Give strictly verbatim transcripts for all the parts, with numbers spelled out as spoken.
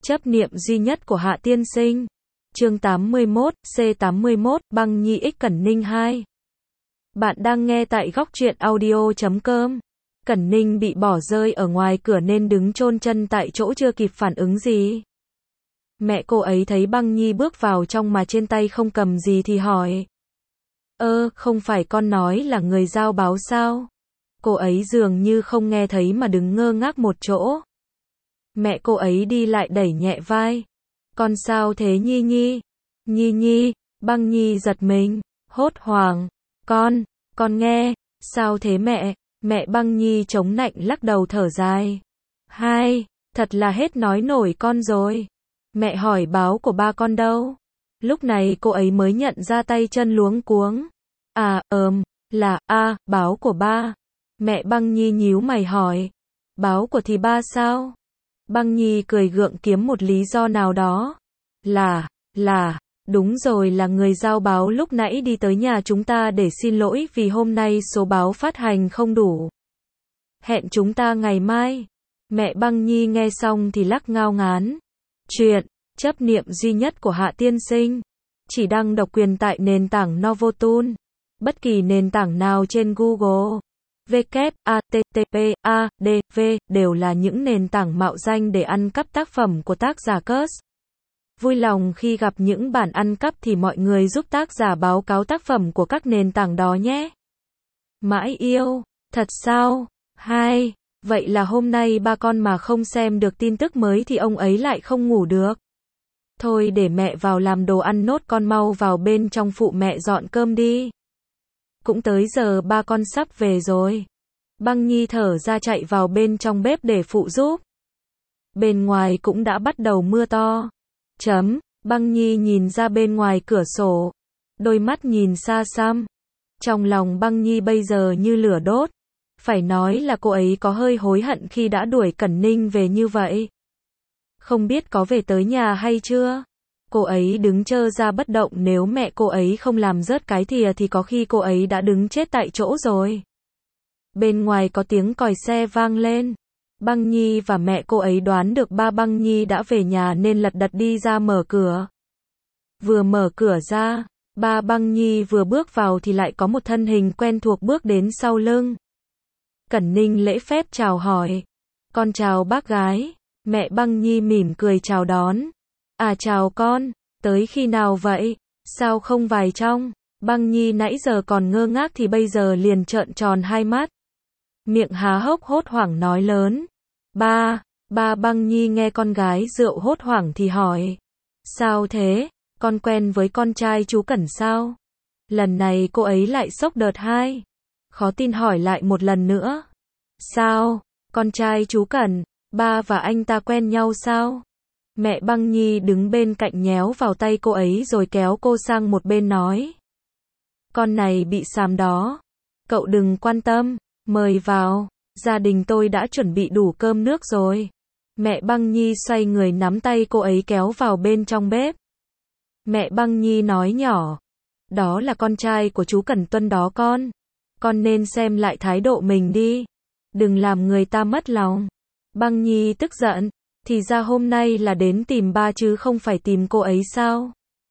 Chấp niệm duy nhất của Hạ tiên sinh. Chương tám mươi mốt, C tám mươi mốt, Băng Nhi x Cẩn Ninh hai. Bạn đang nghe tại góc truyện audio chấm com. Cẩn Ninh bị bỏ rơi ở ngoài cửa nên đứng chôn chân tại chỗ chưa kịp phản ứng gì. Mẹ cô ấy thấy Băng Nhi bước vào trong mà trên tay không cầm gì thì hỏi. Ơ, không phải con nói là người giao báo sao? Cô ấy dường như không nghe thấy mà đứng ngơ ngác một chỗ. Mẹ cô ấy đi lại đẩy nhẹ vai. Con sao thế Nhi Nhi? Nhi Nhi, Băng Nhi giật mình, hốt hoảng. Con, con nghe, sao thế mẹ? Mẹ Băng Nhi chống nạnh lắc đầu thở dài. Hai, thật là hết nói nổi con rồi. Mẹ hỏi báo của ba con đâu? Lúc này cô ấy mới nhận ra tay chân luống cuống. À, ờm, là, a, báo của ba. Mẹ Băng Nhi nhíu mày hỏi. Báo của thì ba sao? Băng Nhi cười gượng kiếm một lý do nào đó. Là, là, đúng rồi là người giao báo lúc nãy đi tới nhà chúng ta để xin lỗi vì hôm nay số báo phát hành không đủ. Hẹn chúng ta ngày mai. Mẹ Băng Nhi nghe xong thì lắc ngao ngán. Chuyện, chấp niệm duy nhất của Hạ tiên sinh. Chỉ đăng độc quyền tại nền tảng Novotune. Bất kỳ nền tảng nào trên Google. W, A, T, T, P, A, D, V, đều là những nền tảng mạo danh để ăn cắp tác phẩm của tác giả Curse. Vui lòng khi gặp những bản ăn cắp thì mọi người giúp tác giả báo cáo tác phẩm của các nền tảng đó nhé. Mãi yêu, thật sao? Hai, vậy là hôm nay ba con mà không xem được tin tức mới thì ông ấy lại không ngủ được. Thôi để mẹ vào làm đồ ăn nốt, con mau vào bên trong phụ mẹ dọn cơm đi. Cũng tới giờ ba con sắp về rồi. Băng Nhi thở ra chạy vào bên trong bếp để phụ giúp. Bên ngoài cũng đã bắt đầu mưa to. Chấm, Băng Nhi nhìn ra bên ngoài cửa sổ. Đôi mắt nhìn xa xăm. Trong lòng Băng Nhi bây giờ như lửa đốt. Phải nói là cô ấy có hơi hối hận khi đã đuổi Cẩn Ninh về như vậy. Không biết có về tới nhà hay chưa? Cô ấy đứng trơ ra bất động, nếu mẹ cô ấy không làm rớt cái thìa thì có khi cô ấy đã đứng chết tại chỗ rồi. Bên ngoài có tiếng còi xe vang lên. Băng Nhi và mẹ cô ấy đoán được ba Băng Nhi đã về nhà nên lật đật đi ra mở cửa. Vừa mở cửa ra, ba Băng Nhi vừa bước vào thì lại có một thân hình quen thuộc bước đến sau lưng. Cẩn Ninh lễ phép chào hỏi. Con chào bác gái. Mẹ Băng Nhi mỉm cười chào đón. À chào con, tới khi nào vậy? Sao không vào trong? Băng Nhi nãy giờ còn ngơ ngác thì bây giờ liền trợn tròn hai mắt. Miệng há hốc hốt hoảng nói lớn. Ba, ba Băng Nhi nghe con gái rượu hốt hoảng thì hỏi. Sao thế? Con quen với con trai chú Cẩn sao? Lần này cô ấy lại sốc đợt hai. Khó tin hỏi lại một lần nữa. Sao? Con trai chú Cẩn, ba và anh ta quen nhau sao? Mẹ Băng Nhi đứng bên cạnh nhéo vào tay cô ấy rồi kéo cô sang một bên nói. Con này bị xàm đó. Cậu đừng quan tâm, mời vào, gia đình tôi đã chuẩn bị đủ cơm nước rồi. Mẹ Băng Nhi xoay người nắm tay cô ấy kéo vào bên trong bếp. Mẹ Băng Nhi nói nhỏ. Đó là con trai của chú Cẩn Tuân đó con. Con nên xem lại thái độ mình đi. Đừng làm người ta mất lòng. Băng Nhi tức giận. Thì ra hôm nay là đến tìm ba chứ không phải tìm cô ấy sao?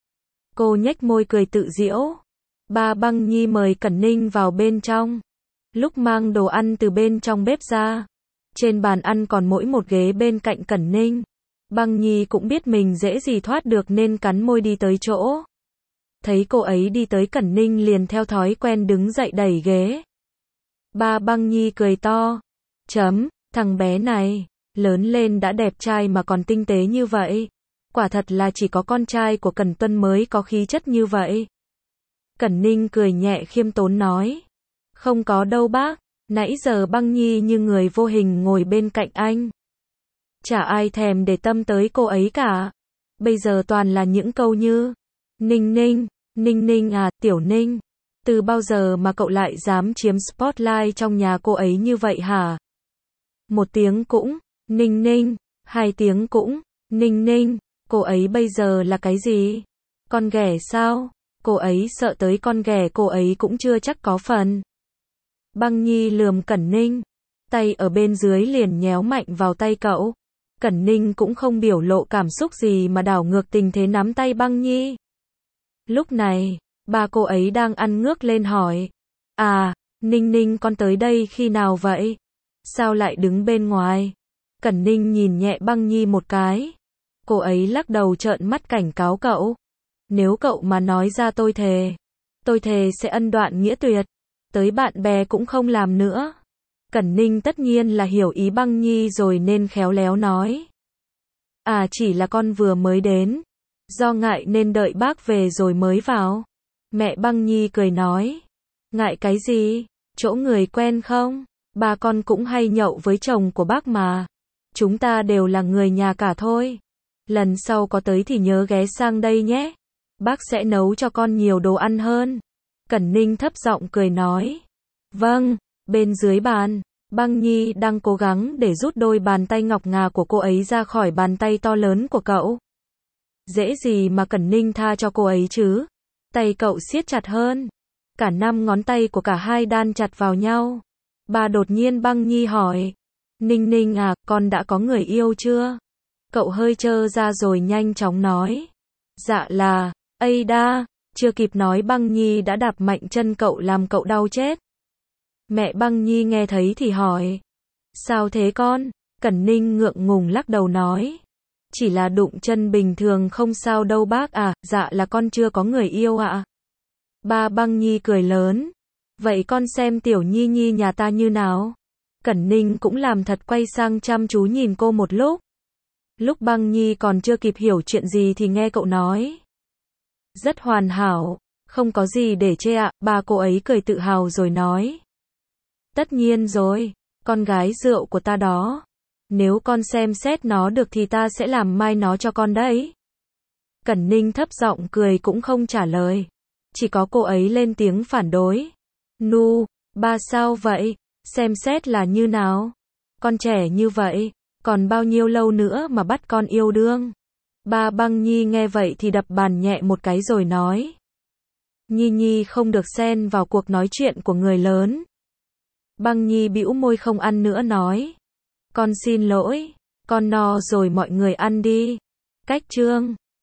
Cô nhếch môi cười tự giễu. Ba Băng Nhi mời Cẩn Ninh vào bên trong. Lúc mang đồ ăn từ bên trong bếp ra, trên bàn ăn còn mỗi một ghế bên cạnh Cẩn Ninh. Băng Nhi cũng biết mình dễ gì thoát được nên cắn môi đi tới chỗ. Thấy cô ấy đi tới, Cẩn Ninh liền theo thói quen đứng dậy đẩy ghế. Ba Băng Nhi cười to. Chấm, thằng bé này, lớn lên đã đẹp trai mà còn tinh tế như vậy. Quả thật là chỉ có con trai của Cẩn Tuân mới có khí chất như vậy. Cẩn Ninh cười nhẹ khiêm tốn nói. Không có đâu bác, nãy giờ Băng Nhi như người vô hình ngồi bên cạnh anh. Chả ai thèm để tâm tới cô ấy cả. Bây giờ toàn là những câu như Ninh Ninh, Ninh Ninh à, Tiểu Ninh. Từ bao giờ mà cậu lại dám chiếm spotlight trong nhà cô ấy như vậy hả? Một tiếng cũng Ninh Ninh, hai tiếng cũng Ninh Ninh. Cô ấy bây giờ là cái gì? Con ghẻ sao? Cô ấy sợ tới con ghẻ cô ấy cũng chưa chắc có phần. Băng Nhi lườm Cẩn Ninh. Tay ở bên dưới liền nhéo mạnh vào tay cậu. Cẩn Ninh cũng không biểu lộ cảm xúc gì mà đảo ngược tình thế nắm tay Băng Nhi. Lúc này, ba cô ấy đang ăn ngước lên hỏi. À, Ninh Ninh con tới đây khi nào vậy? Sao lại đứng bên ngoài? Cẩn Ninh nhìn nhẹ Băng Nhi một cái. Cô ấy lắc đầu trợn mắt cảnh cáo cậu. Nếu cậu mà nói ra tôi thề. Tôi thề sẽ ân đoạn nghĩa tuyệt. Tới bạn bè cũng không làm nữa. Cẩn Ninh tất nhiên là hiểu ý Băng Nhi rồi nên khéo léo nói. À chỉ là con vừa mới đến. Do ngại nên đợi bác về rồi mới vào. Mẹ Băng Nhi cười nói. Ngại cái gì? Chỗ người quen không? Ba con cũng hay nhậu với chồng của bác mà. Chúng ta đều là người nhà cả thôi. Lần sau có tới thì nhớ ghé sang đây nhé. Bác sẽ nấu cho con nhiều đồ ăn hơn. Cẩn Ninh thấp giọng cười nói. Vâng. Bên dưới bàn, Băng Nhi đang cố gắng để rút đôi bàn tay ngọc ngà của cô ấy ra khỏi bàn tay to lớn của cậu. Dễ gì mà Cẩn Ninh tha cho cô ấy chứ? Tay cậu siết chặt hơn. Cả năm ngón tay của cả hai đan chặt vào nhau. Bà đột nhiên Băng Nhi hỏi. Ninh Ninh à, con đã có người yêu chưa? Cậu hơi trơ ra rồi nhanh chóng nói. Dạ là, Ada. Chưa kịp nói Băng Nhi đã đạp mạnh chân cậu làm cậu đau chết. Mẹ Băng Nhi nghe thấy thì hỏi. Sao thế con? Cẩn Ninh ngượng ngùng lắc đầu nói. Chỉ là đụng chân bình thường không sao đâu bác à, dạ là con chưa có người yêu ạ. À. Ba Băng Nhi cười lớn. Vậy con xem tiểu Nhi Nhi nhà ta như nào? Cẩn Ninh cũng làm thật quay sang chăm chú nhìn cô một lúc. Lúc Băng Nhi còn chưa kịp hiểu chuyện gì thì nghe cậu nói. Rất hoàn hảo, không có gì để chê ạ, ba cô ấy cười tự hào rồi nói. Tất nhiên rồi, con gái rượu của ta đó. Nếu con xem xét nó được thì ta sẽ làm mai nó cho con đấy. Cẩn Ninh thấp giọng cười cũng không trả lời. Chỉ có cô ấy lên tiếng phản đối. Nu, ba sao vậy? Xem xét là như nào? Con trẻ như vậy, còn bao nhiêu lâu nữa mà bắt con yêu đương? Ba Băng Nhi nghe vậy thì đập bàn nhẹ một cái rồi nói. Nhi Nhi không được xen vào cuộc nói chuyện của người lớn. Băng Nhi bĩu môi không ăn nữa nói. Con xin lỗi, con no rồi mọi người ăn đi. Cách chương